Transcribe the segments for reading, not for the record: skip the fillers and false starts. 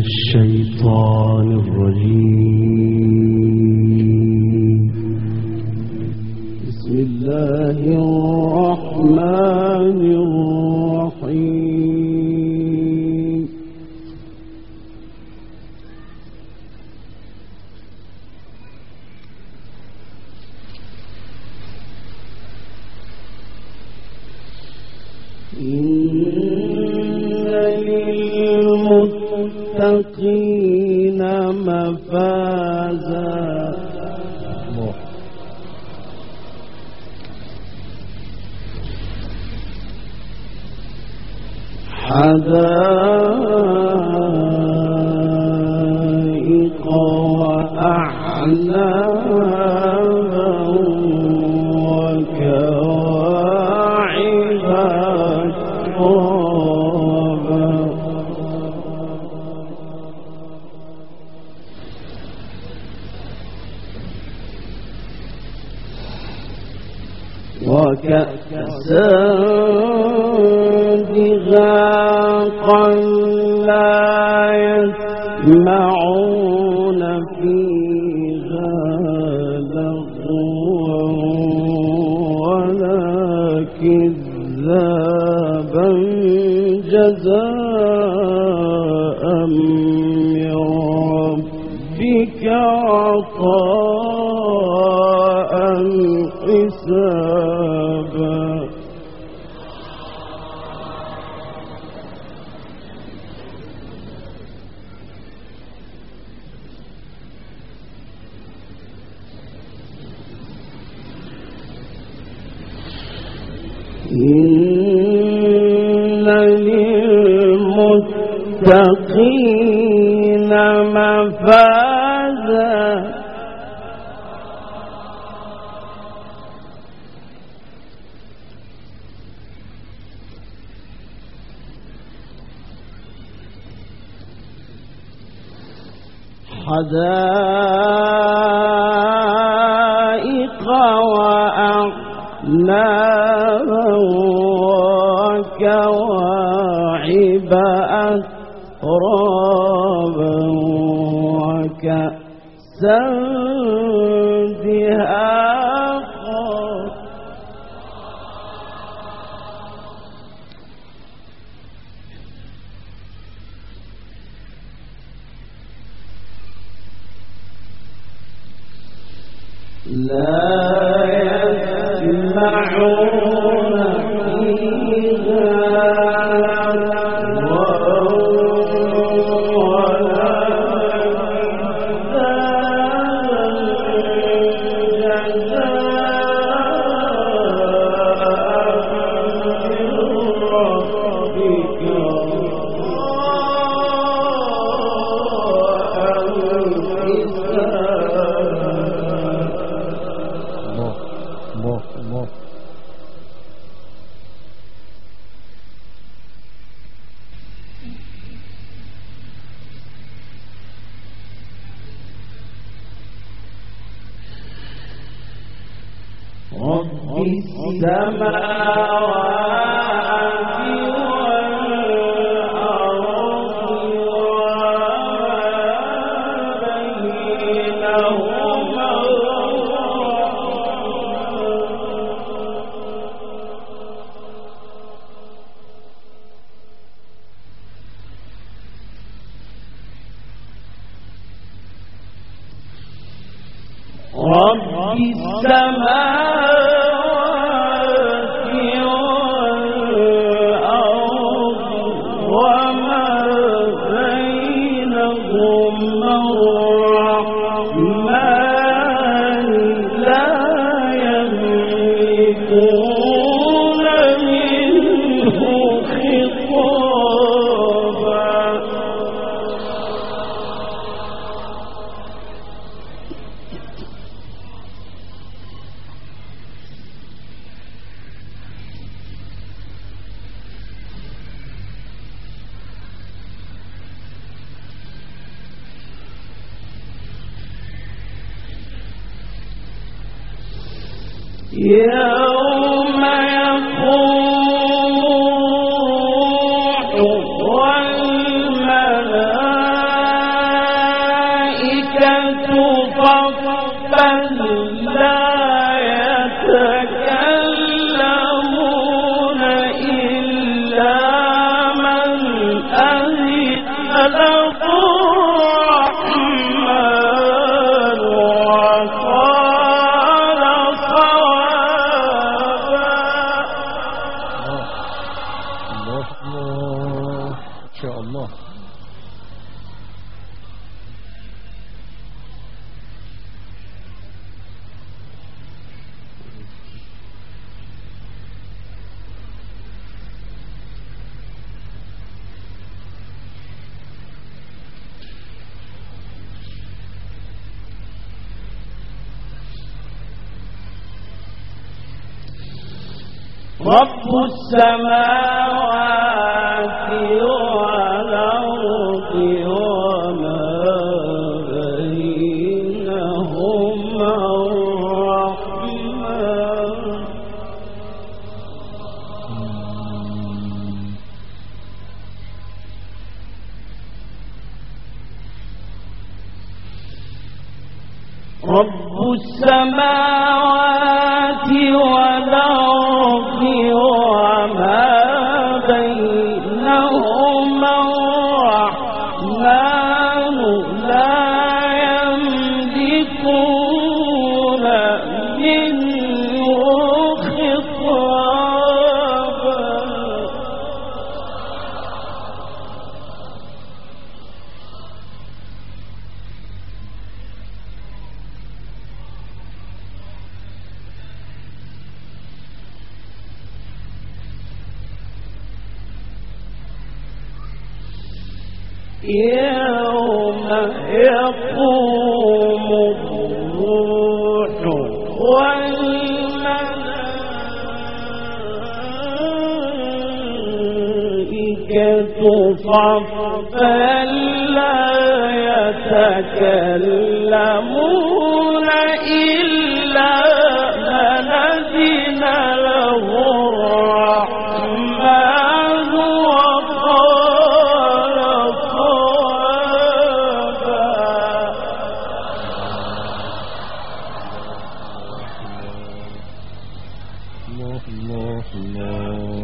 الشيطان الرجيم. بسم الله الرحمن الرحيم. للمتقين مفازا حدائق وأعنابا وكواعب أترابا وكأسا دهاقا لا يسمعون فيها لغوا ولا كذابا جزاء من ربك عطاء حسابا. إن للمتقين مفازا حدائق وأعنابا وكواعب أترابا وكأسا دهاقا لا يسمعون فيها رب السماوات والأرض وبينهما رب السماوات والأرض وما بينهما الرحمن لا يملكون منه خطابا. يوم يقوم والملائكة شاء الله. رب السماوات والأرض وما بينهما الرحمن. رب السماوات والأرض وما بينهما الرحمن لا يملكون منه خطابا. يوم يقوم الروح والملائكة صفا لا يتكلمون إلا من أذن له الرحمن وقال صوابا. الله الله الله.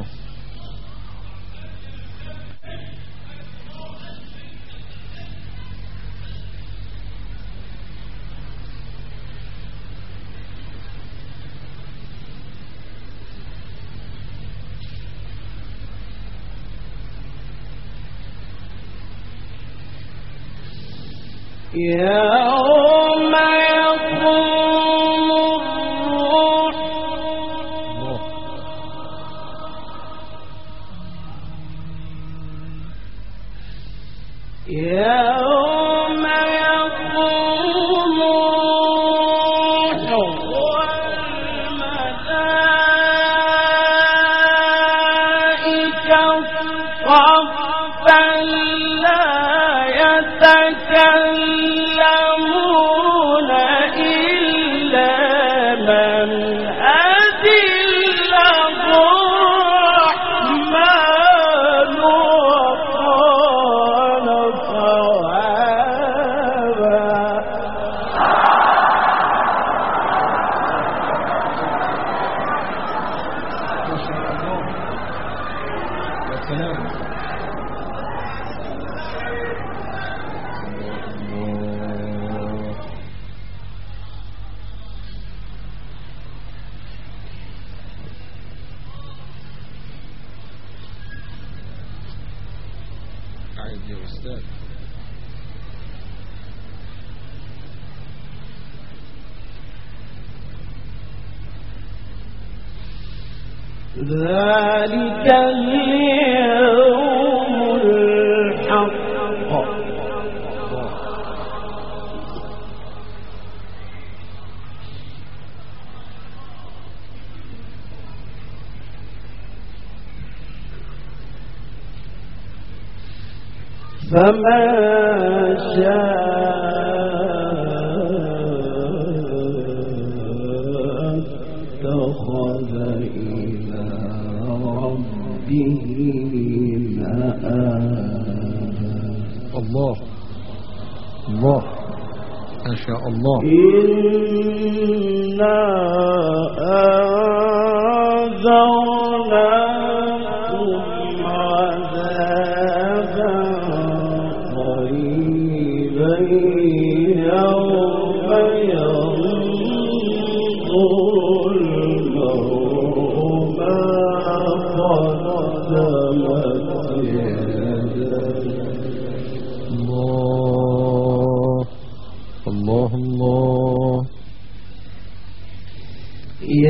يوم يقوم الروح يوم يقوم الروح والملائكة صفا لا يتكلمون إلا من أذن له الرحمن وقال صوابا. عيد يا أستاذ. ذلك اليوم الحق فمن شاء اتخذ إلى ربه مآبا. الله الله ما شاء الله. إنا أنذرناكم عذابا قريبا يوم ينظر المرء ما قدمت يداه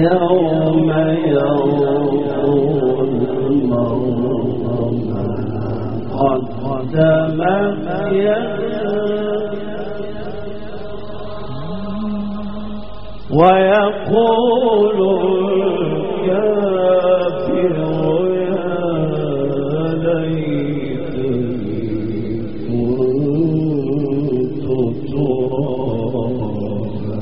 يوم ينظر المرء ما قدمت يداه ويقول الكافر يا ليتني كنت ترابا.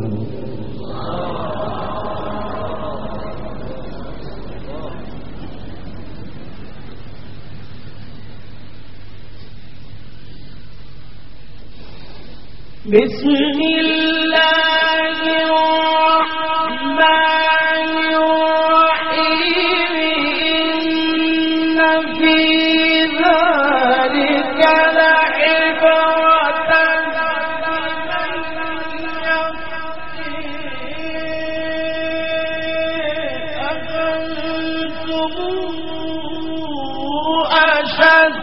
بسم الله الرحمن الرحيم إن في ذلك لعبرة أأنتم أشد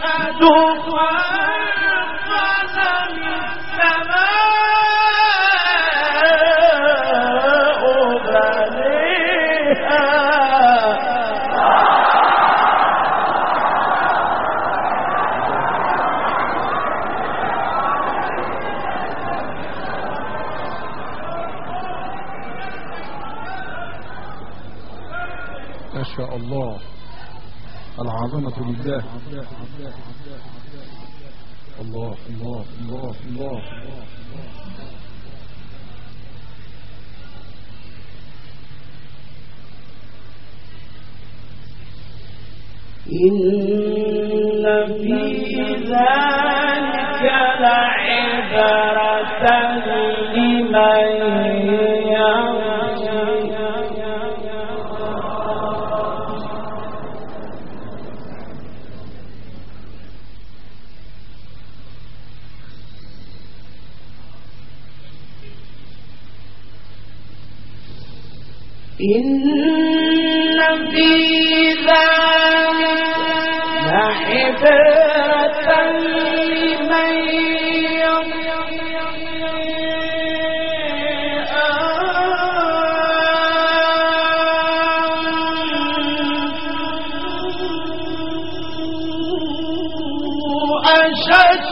ما شاء الله. العظمة لله. الله الله الله الله. إن في ذلك لعبرة لمن إن في ذلك لعبرة لمن أشد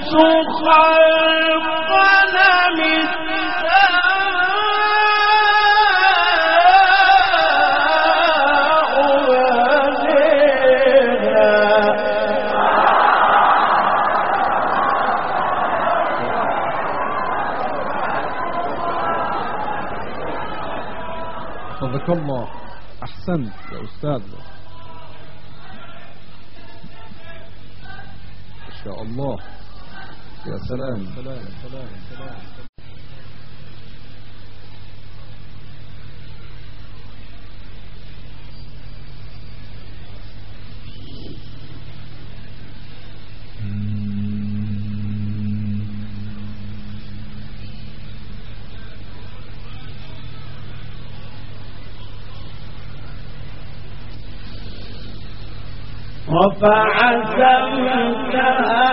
خلقنا من صدق الله. أحسنت يا أستاذ. ما شاء الله. يا سلام. رفع سمكها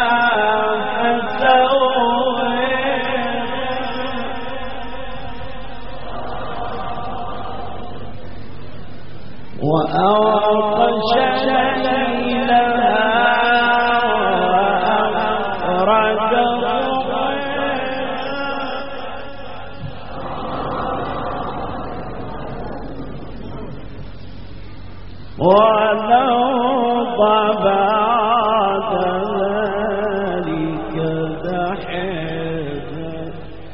فسواه وأغطش ليلها وأخرج ولو بعد ذلك دحيحا.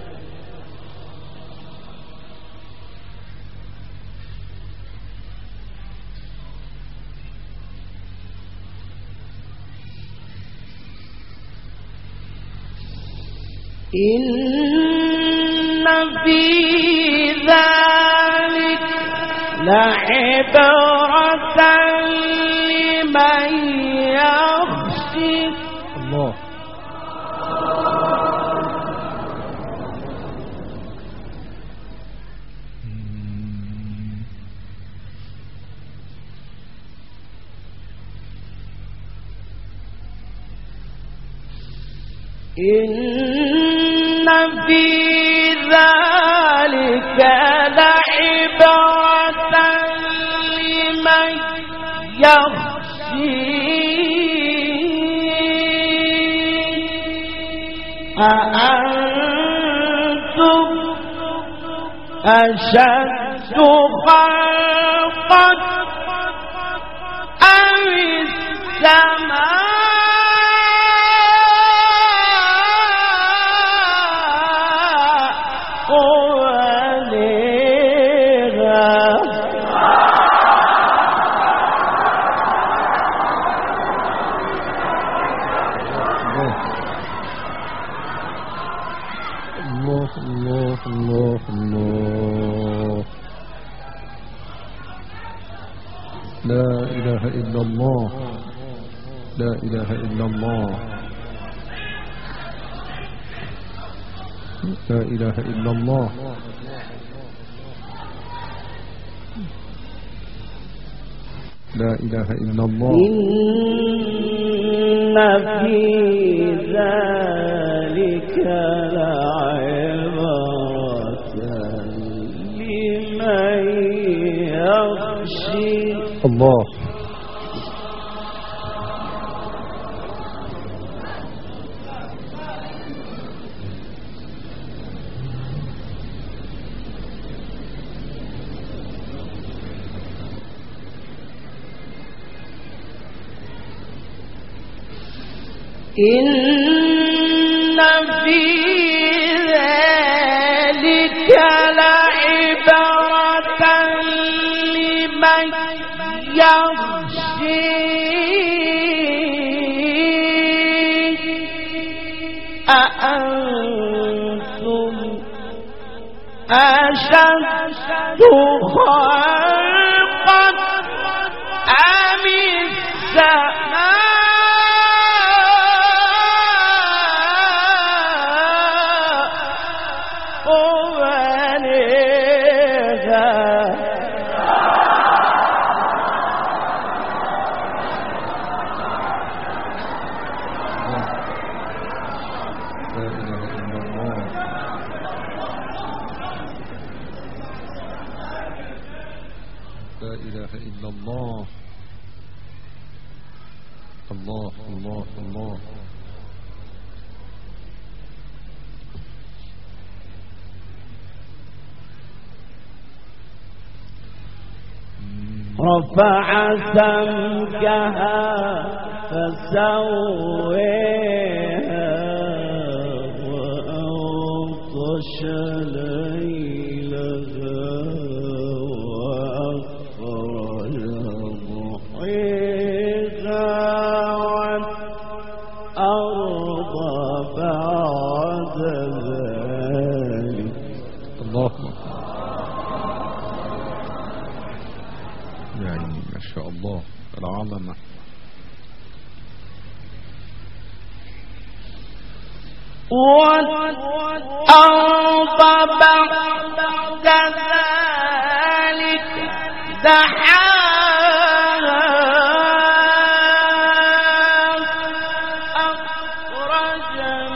إن في ذلك لعبرة لمن يخشى. الله. إن في ذلك لعبرة أأنتم أشد خلقا أم السماء الله الله الله. لا إله إلا الله. لا إله إلا الله. لا إله إلا الله. لا إله إلا الله. إن في ذلك لعبرة لمن يخشى الله. إن في ذلك لعبرة لمن يخشى أأنتم أشد خلقا أم السماء لا إله إلا الله. الله الله الله. رفع سمكها فسويها وأغطش ليلها وأخرج ضحيها والأرض بعد ذلك. الله. يعني ما شاء الله العظمة. والأرض بعد ذلك دحاها أخرج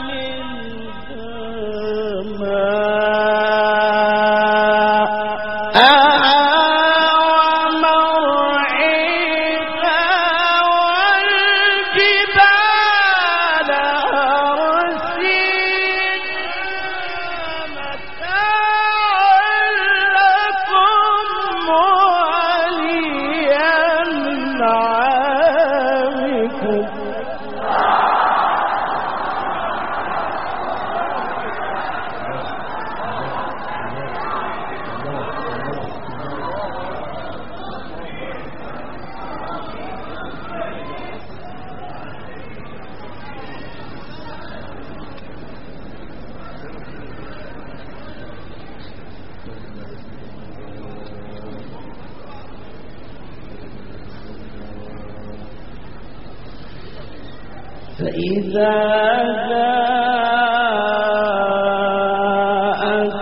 فإذا جاءت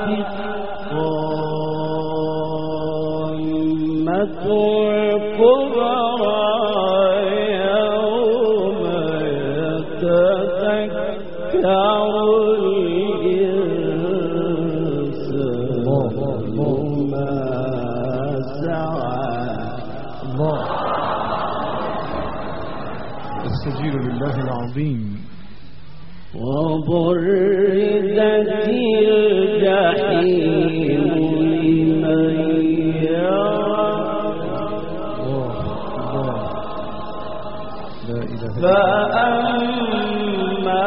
الطامة الكبرى يوم يتذكر الإنسان ما سعى. الله. السجيل لله العظيم. وبرزت الجحيم لمن يرى فأما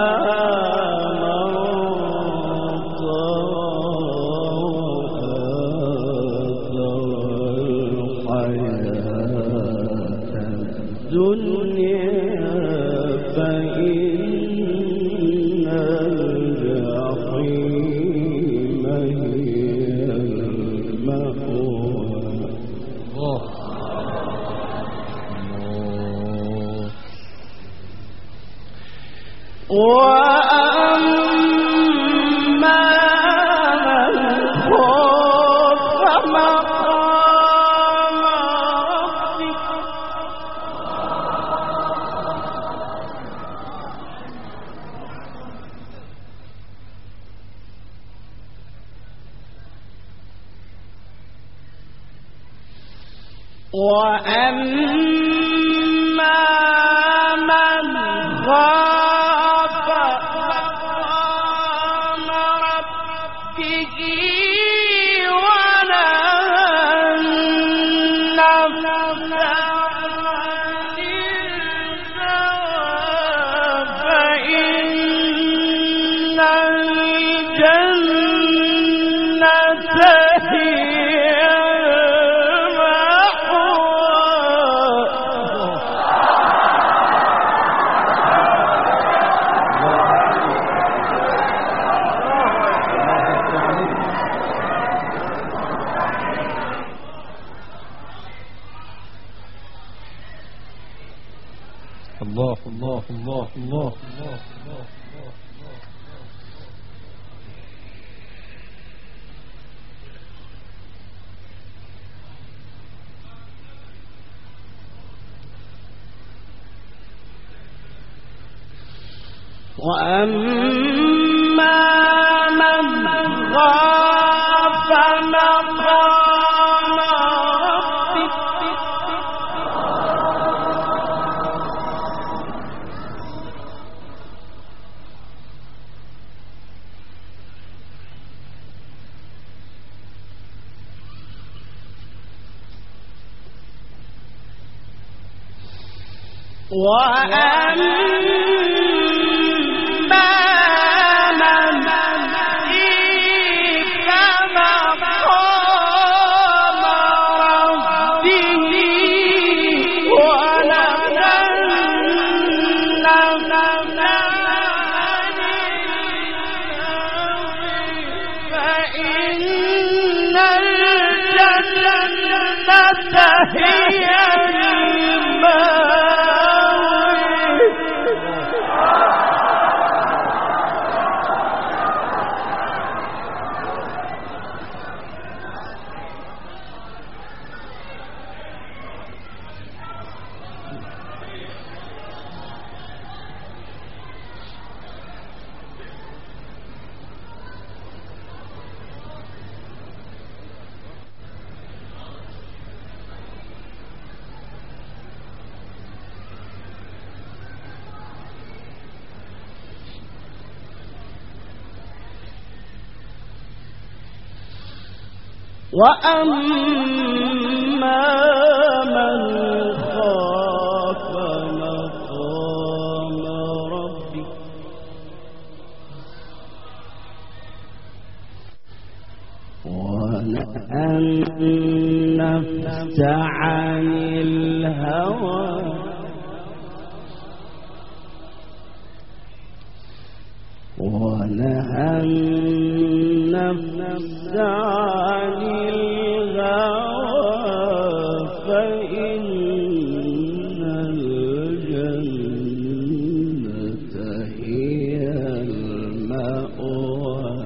الله الله الله الله الله وأما من خاف مقام ربه وأما من خاف مقام ربه ونهى النفس عن الهوى ونهى النفس عن الهوى فإن الجنة هي المأوى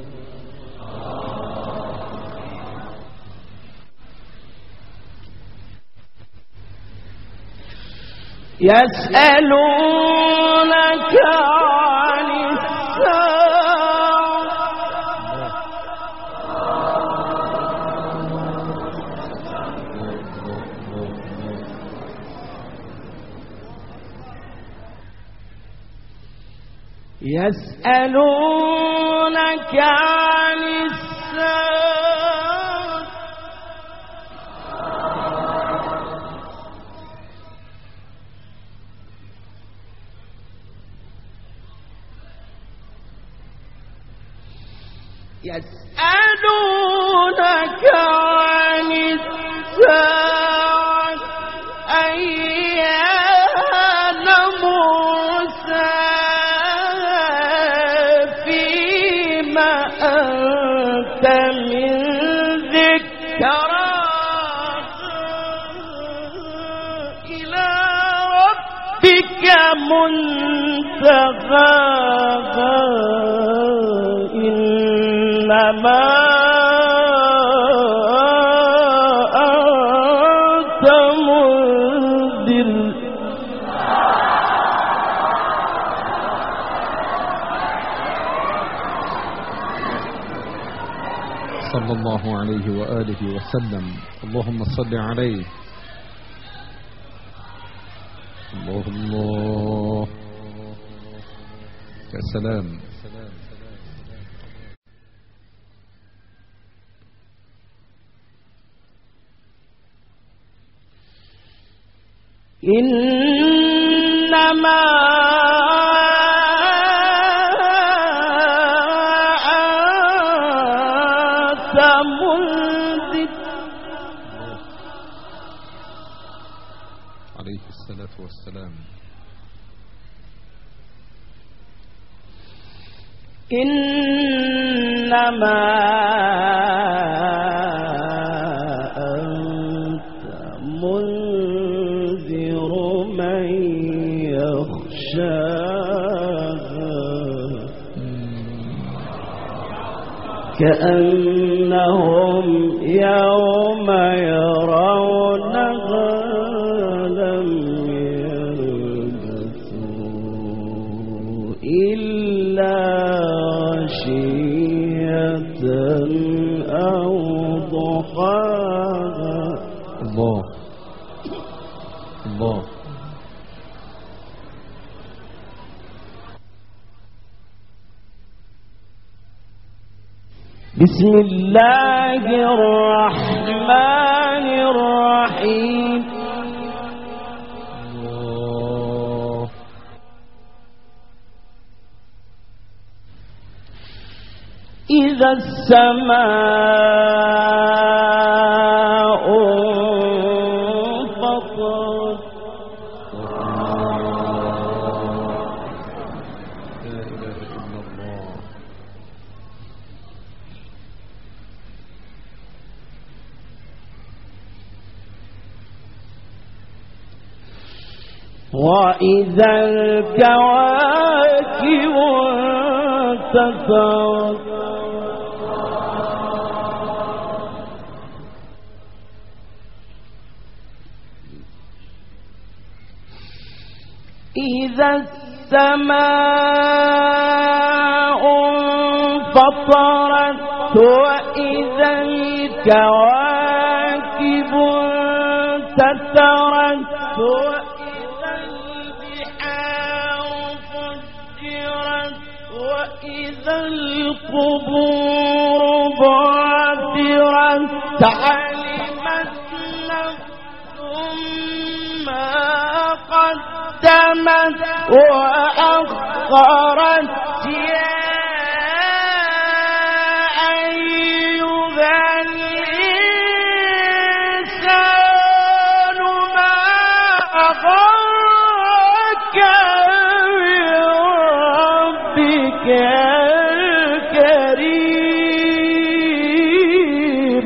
يسألونك عن يسألونك عن الساعة يسألونك عن الساعة أيان مرساها فيما أنت من ذكراها إلى ربك منتهاها إنما أنت منذر صلى الله عليه وآله وسلم. اللهم صل عليه. الله يا سلام. إنما أنت منذر عليه الصلاة والسلام. إنما أنت منذر من يخشاها كأنهم يوم يرونها لم يلبثوا إلا عشية أو ضحاها. الله الله. بسم الله الرحمن الرحيم. الله. إذا السماء انفطرت لا إله إلا الله. وإذا الكواكب انتثرت إذا السماء انفطرت وإذا الكواكب انتثرت وإذا البحار فجرت وإذا القبور بعثرت علمت نفس ما قدمت وأخرت يا أيها الإنسان ما غرك بربك الكريم.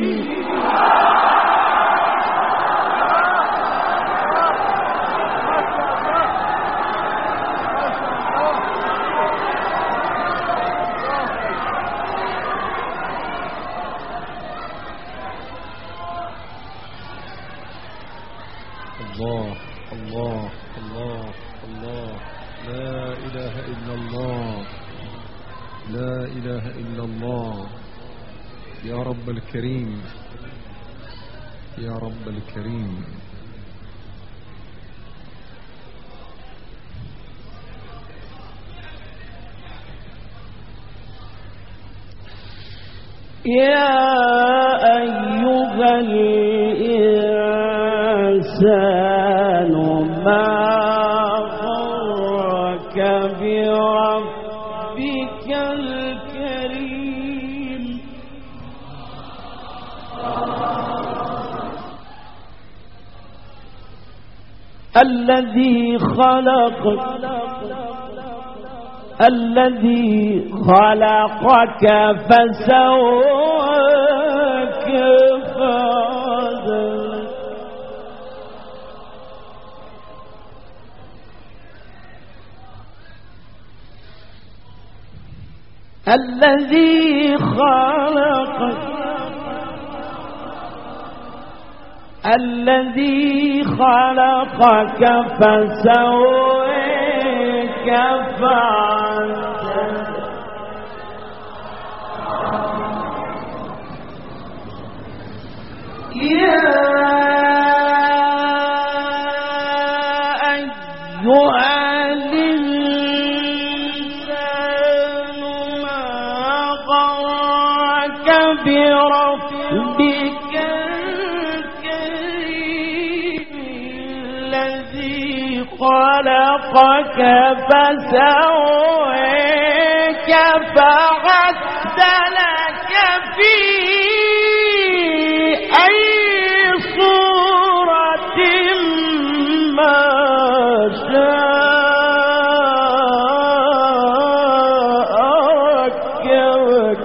الله الله الله الله. لا إله إلا الله. لا إله إلا الله. يا رب الكريم يا رب الكريم. يا أيها الإنسان ما غرك بربك الكريم الذي خلقك فسواك فعدلك الذي خلقك فسواك فعدلك يا أيها الإنسان ما غرك بربك الكريم الذي خلقك فسواك فعدلك في أي صورة ما شاء ركبك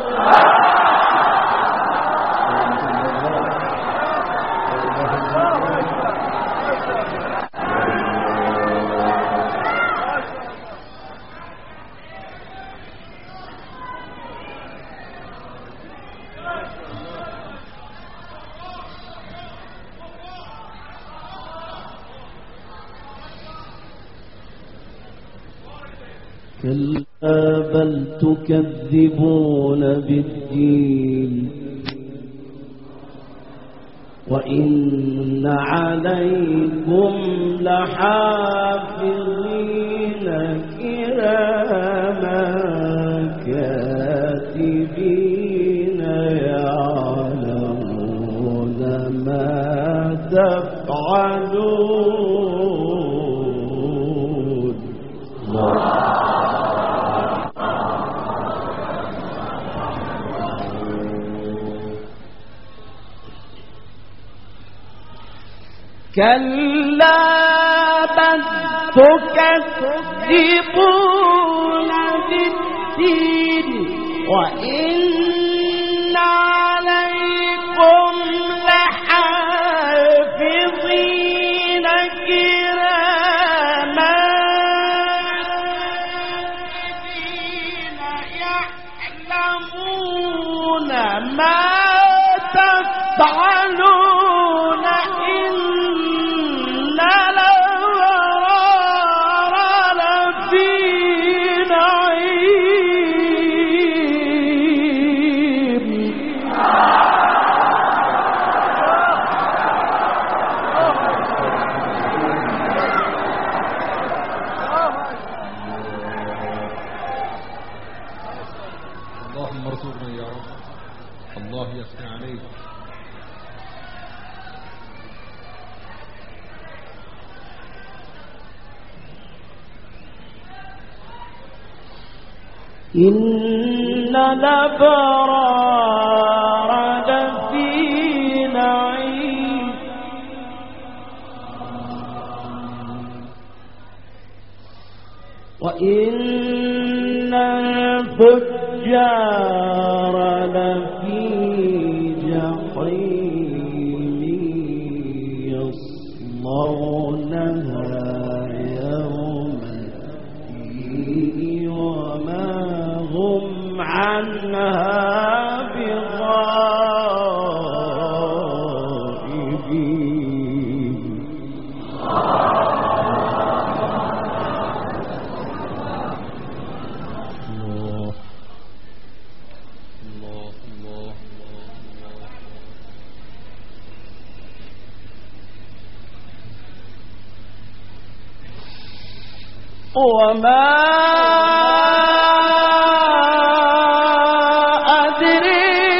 كلا بل تكذبون بالدين وإن عليكم لحافظين كراما كاتبين يعلمون ما تفعلون كلا بل تكذبون بالدين وإن عليكم لحافظين كراما يعلمون ما تفعلون اللهم ارزقنا يا رب. الله يثني عليك. إن الأبرار لفي نعيم وإن الفجار لفي جحيم يصلونها يوم الدين وما هم عنها بغائبين وما أدريك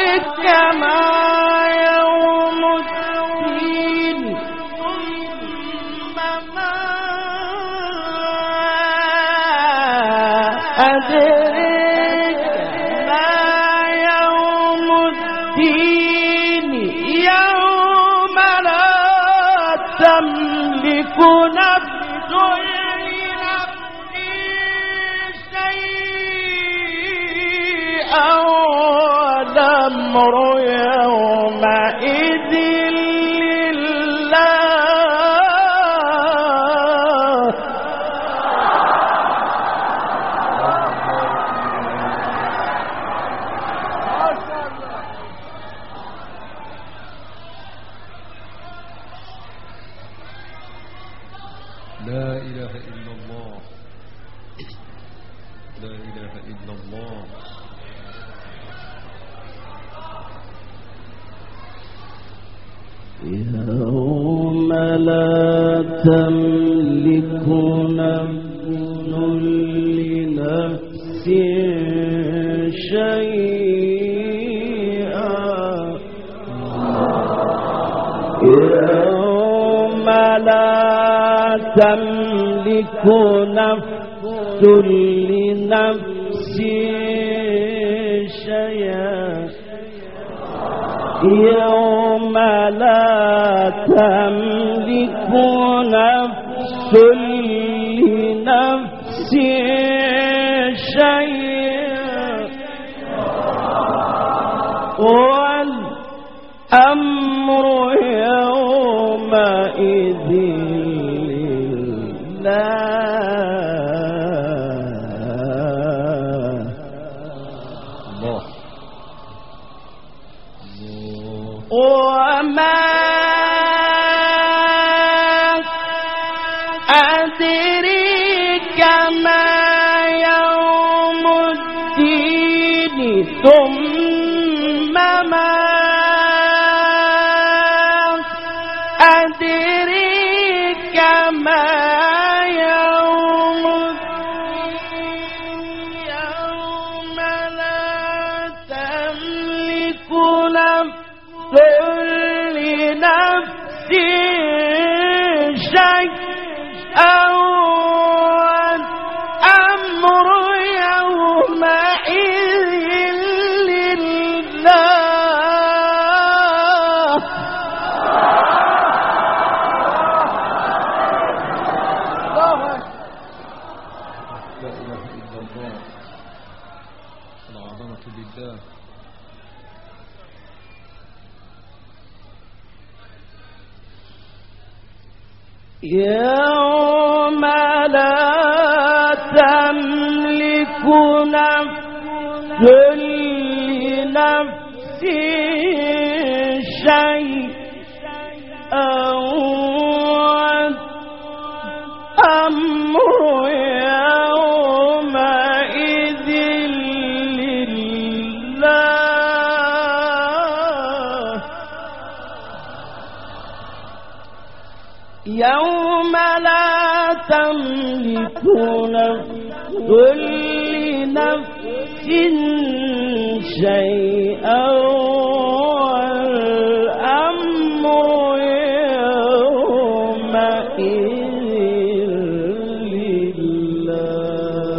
أدرك ما يوم الدين يوم لا تملك نفس لنفس شيئا والأمر يومئذ لا إله إلا الله لا إله إلا الله يوم لا تملك نفس لنفس شيئا يوم لا تملك نفس لنفس شيئا يوم لا تملك نفس لنفس شيئا والأمر يومئذ وما أدريك ما يوم الدين ثم ما أدريك ما يوم الدين يوم لا تملك نفس لنفس شيئا والأمر يومئذ لله لا إله إلا الله العظمة لله يوم لا تملك نفس لنفس شيئا والأمر يومئذ لله يوم لا تملك نفس لنفس شيئا